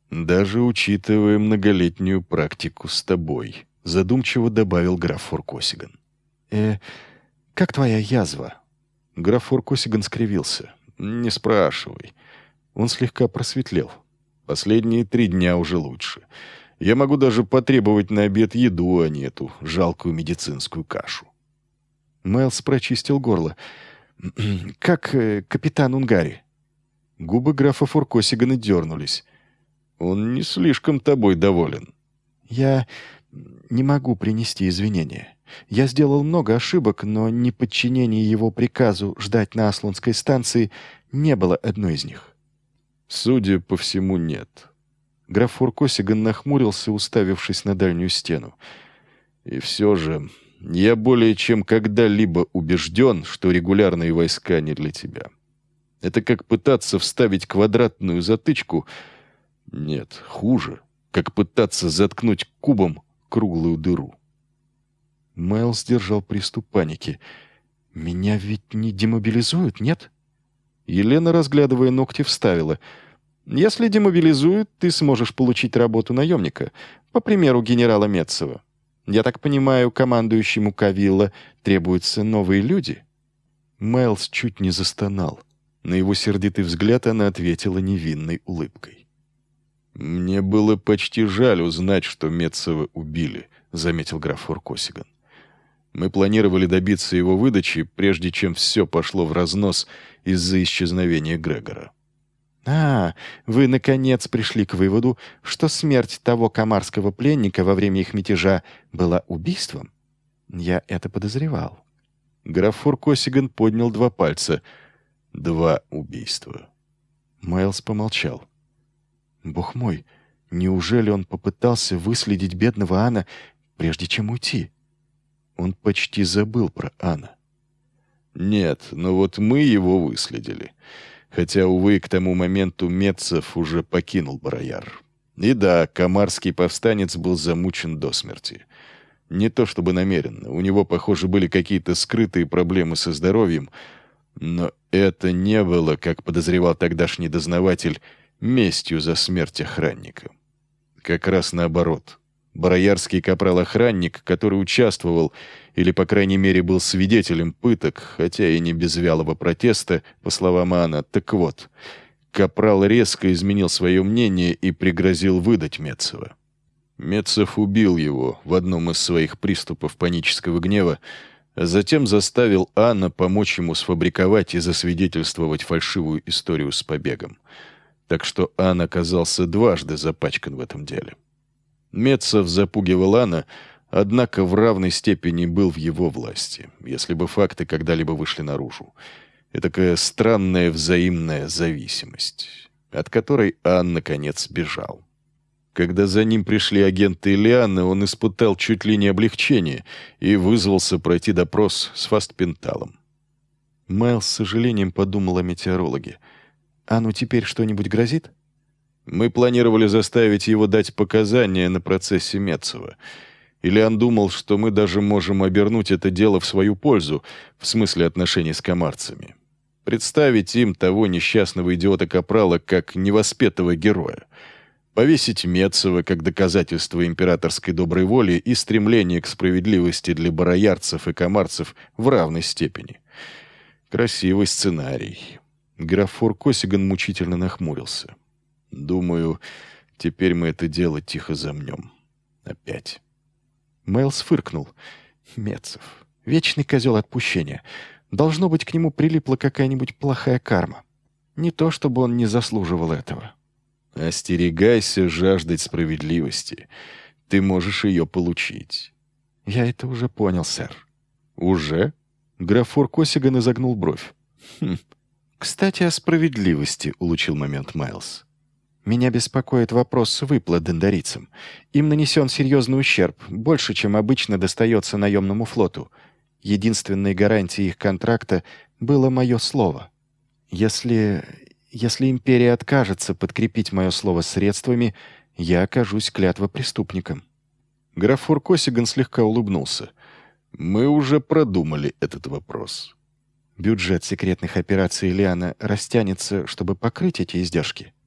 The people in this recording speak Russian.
«Даже учитывая многолетнюю практику с тобой», — задумчиво добавил граф Фуркосиган. «Э, как твоя язва?» Граф Фуркосиган скривился. «Не спрашивай». Он слегка просветлел. «Последние 3 дня уже лучше. Я могу даже потребовать на обед еду, а не эту жалкую медицинскую кашу». Майлз прочистил горло. «Как капитан Унгари?» Губы графа Фуркосигана дернулись. «Он не слишком тобой доволен». «Я не могу принести извинения. Я сделал много ошибок, но неподчинение его приказу ждать на Аслунской станции не было одной из них». «Судя по всему, нет». Граф Фуркосиган нахмурился, уставившись на дальнюю стену. «И все же я более чем когда-либо убежден, что регулярные войска не для тебя. Это как пытаться вставить квадратную затычку. Нет, хуже, как пытаться заткнуть кубом круглую дыру». Майлз держал приступ паники. «Меня ведь не демобилизуют, нет?» Елена, разглядывая ногти, вставила. «Если демобилизуют, ты сможешь получить работу наемника, по примеру генерала Метцева. Я так понимаю, командующему Кавилла требуются новые люди?» Майлз чуть не застонал. На его сердитый взгляд она ответила невинной улыбкой. «Мне было почти жаль узнать, что Метцева убили», — заметил граф Фуркосиган. «Мы планировали добиться его выдачи, прежде чем все пошло в разнос из-за исчезновения Грегора». «А, вы, наконец, пришли к выводу, что смерть того камарского пленника во время их мятежа была убийством? Я это подозревал». Граф Фуркосиган поднял 2 пальца. 2 убийства. Майлз помолчал. «Бог мой, неужели он попытался выследить бедного Анна, прежде чем уйти?» Он почти забыл про Анна. «Нет, но вот мы его выследили. Хотя, увы, к тому моменту Метцев уже покинул Барояр. И да, камарский повстанец был замучен до смерти. Не то чтобы намеренно. У него, похоже, были какие-то скрытые проблемы со здоровьем. Но это не было, как подозревал тогдашний дознаватель, местью за смерть охранника. Как раз наоборот. Бароярский капрал-охранник, который участвовал, или, по крайней мере, был свидетелем пыток, хотя и не без вялого протеста, по словам Анна, так вот, капрал резко изменил свое мнение и пригрозил выдать Метцева. Метцев убил его в одном из своих приступов панического гнева, а затем заставил Анна помочь ему сфабриковать и засвидетельствовать фальшивую историю с побегом. Так что Анна оказался дважды запачкан в этом деле. Метцев запугивал Анна, однако в равной степени был в его власти, если бы факты когда-либо вышли наружу. Этакая странная взаимная зависимость, от которой Анн, наконец, бежал. Когда за ним пришли агенты Элианы, он испытал чуть ли не облегчение и вызвался пройти допрос с Фастпенталом. Майлз с сожалением подумал о метеорологе. «Анну теперь что-нибудь грозит?» «Мы планировали заставить его дать показания на процессе Метцева. Ильян думал, что мы даже можем обернуть это дело в свою пользу, в смысле отношений с камарцами. Представить им того несчастного идиота-капрала как невоспетого героя. Повесить Метцева как доказательство императорской доброй воли и стремления к справедливости для бароярцев и камарцев в равной степени. Красивый сценарий». Граф Фуркосиган мучительно нахмурился. «Думаю, теперь мы это дело тихо замнем. Опять». Майлз фыркнул. «Метцев. Вечный козел отпущения. Должно быть, к нему прилипла какая-нибудь плохая карма. Не то, чтобы он не заслуживал этого». «Остерегайся жаждать справедливости. Ты можешь ее получить». «Я это уже понял, сэр». «Уже?» Граф Фуркосиган изогнул бровь. «Хм. Кстати, о справедливости», — улучил момент Майлз. «Меня беспокоит вопрос выплат дендарийцам. Им нанесен серьезный ущерб, больше, чем обычно достается наемному флоту. Единственной гарантией их контракта было мое слово. Если империя откажется подкрепить мое слово средствами, я окажусь клятвопреступником». Граф Фуркосиган слегка улыбнулся. «Мы уже продумали этот вопрос». «Бюджет секретных операций Элиана растянется, чтобы покрыть эти издержки?»